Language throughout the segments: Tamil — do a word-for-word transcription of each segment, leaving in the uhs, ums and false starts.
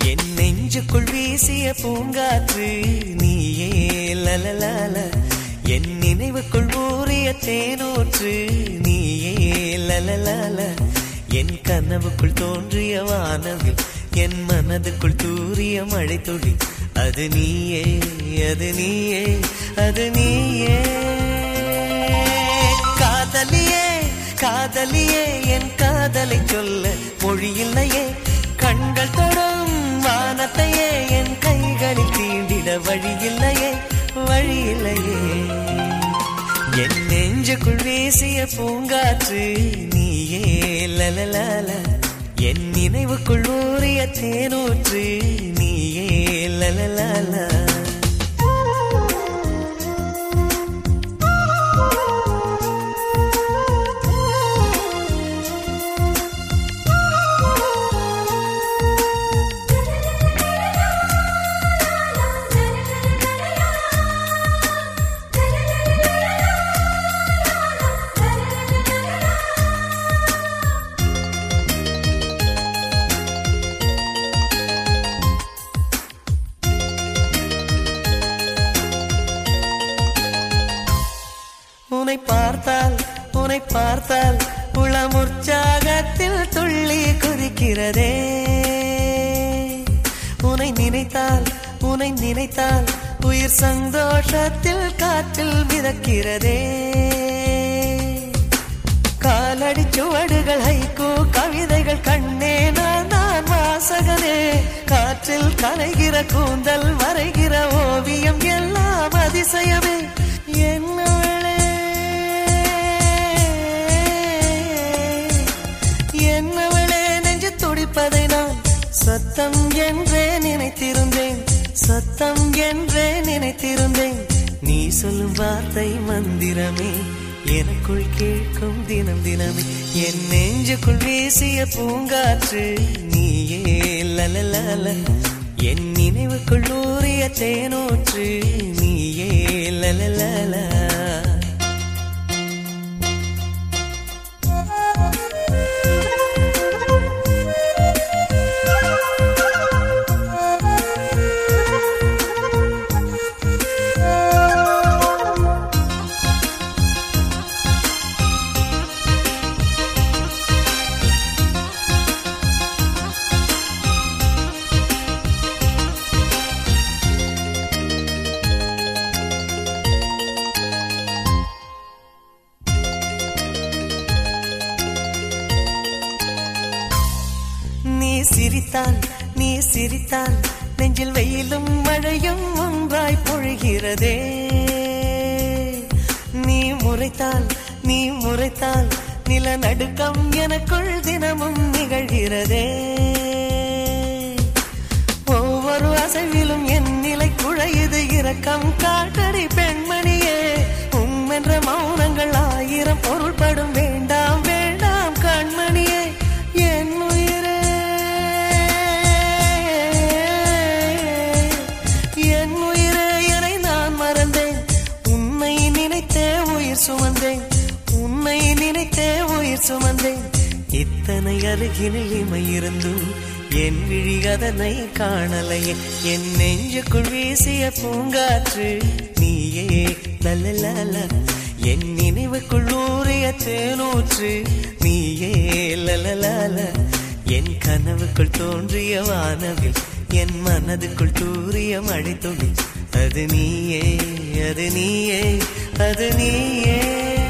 என் நெஞ்சுக்குள் வீசிய பூங்காற்று நீயே லலலால, என் நினைவுக்குள் ஊறிய தேனூற்று நீயே லலலால, என் கனவுக்குள் தோன்றிய வானவில் என் மனதுக்குள் தூறிய மழை துளி அது நீயே அது நீயே அது நீயே. காதலியே காதலியே என் காதலை சொல்ல மொழி இல்லையே, கண்கள் தொடும் வானத்தையே என் கைகளில் தீண்டிட வழி இல்லையே வழி இல்லையே. என் நெஞ்சுக்குள் வீசிய பூங்காற்று நீயே லலலால, என் நினைவுக்குள் ஊறிய தேனூற்று நீயே லலலால. உன்னை பார்த்தால் உன்னை பார்த்தால் உளம் உற்சாகத்தில் துள்ளி குதிக்கிறதே, உன்னை நினைத்தால் உன்னை நினைத்தால் உயிர் சந்தோஷத்தில் காற்றில் மிதக்கிறதே. காலடி சுவடுகள் ஹைக்கூ கவிதைகள் கண்ணே நான் நான் வாசகனே, காற்றில் கலைகிற கூந்தல் வரைகிற ஓவியம் எல்லாம் அதிசயமே. என்னவளே என்னவளே நெஞ்சு துடிப்பதை நான் சத்தம் என்றே நினைத்திருந்தேன், சத்தம் என்றே நினைத்திருந்தேன். நீ சொல்லும் வார்த்தை மந்திரமே எனக்குள் கேட்கும் தினம் தினமே. என் நெஞ்சுக்குள் வீசிய பூங்காற்று நீயே லலலால, என் நினைவுக்குள் ஊறிய தேனூற்று நீயே லலலால. நீ சிரித்தால் நீ சிரித்தால் நெஞ்சில் வெயிலும் மழையும் ஒன்றாய் பொழிகிறதே, நீ முறைத்தால் நீ முறைத்தால் நிலநடுக்கம் எனக்குள் தினமும் நிகழ்கிறதே. ஒவ்வொரு அசைவிலும் என் நிலை குழையுது இரக்கம் காட்டடி பெண்மணியே, உம்மென்ற மௌனங்கள் ஆயிரம் பொருள்படும் வேண்டாம் வேண்டாம் கண்மணியே. என் உயிரே என் உயிரே என்னை நான் மறந்தேன், உன்னை நினைத்தே உயிர் சுமந்தேன், உன்னை நினைத்தே உயிர் சுமந்தேன். இத்தனை அருகினில் இமையிருந்தும் என் விழி அதனை காணலையே. என் நெஞ்சுக்குள் வீசிய பூங்காற்று நீயே லலலால, என் நினைவுக்குள் ஊறிய தேனூற்று நீயே லலலால, என் கனவுக்குள் தோன்றிய வானவில் என் மனதுக்குள் தூறிய மழை துளி அது நீயே அது நீயே அது நீயே.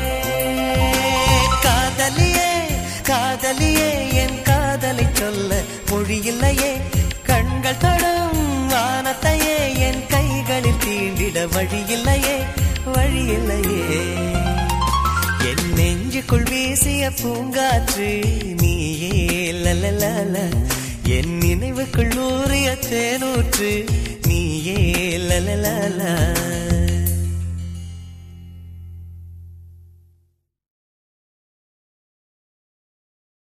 காதலியே காதலியே என் காதலை சொல்ல மொழி இல்லையே, கண்கள் தொடும் வானத்தையே என் கைகளில் தீண்டிட வழி இல்லையே வழி இல்லையே. என் நெஞ்சுக்குள் வீசிய பூங்காற்று நீயே லலலால, என் நினைவுக்குள் ஊறிய தேனூற்று நீயே லலலால.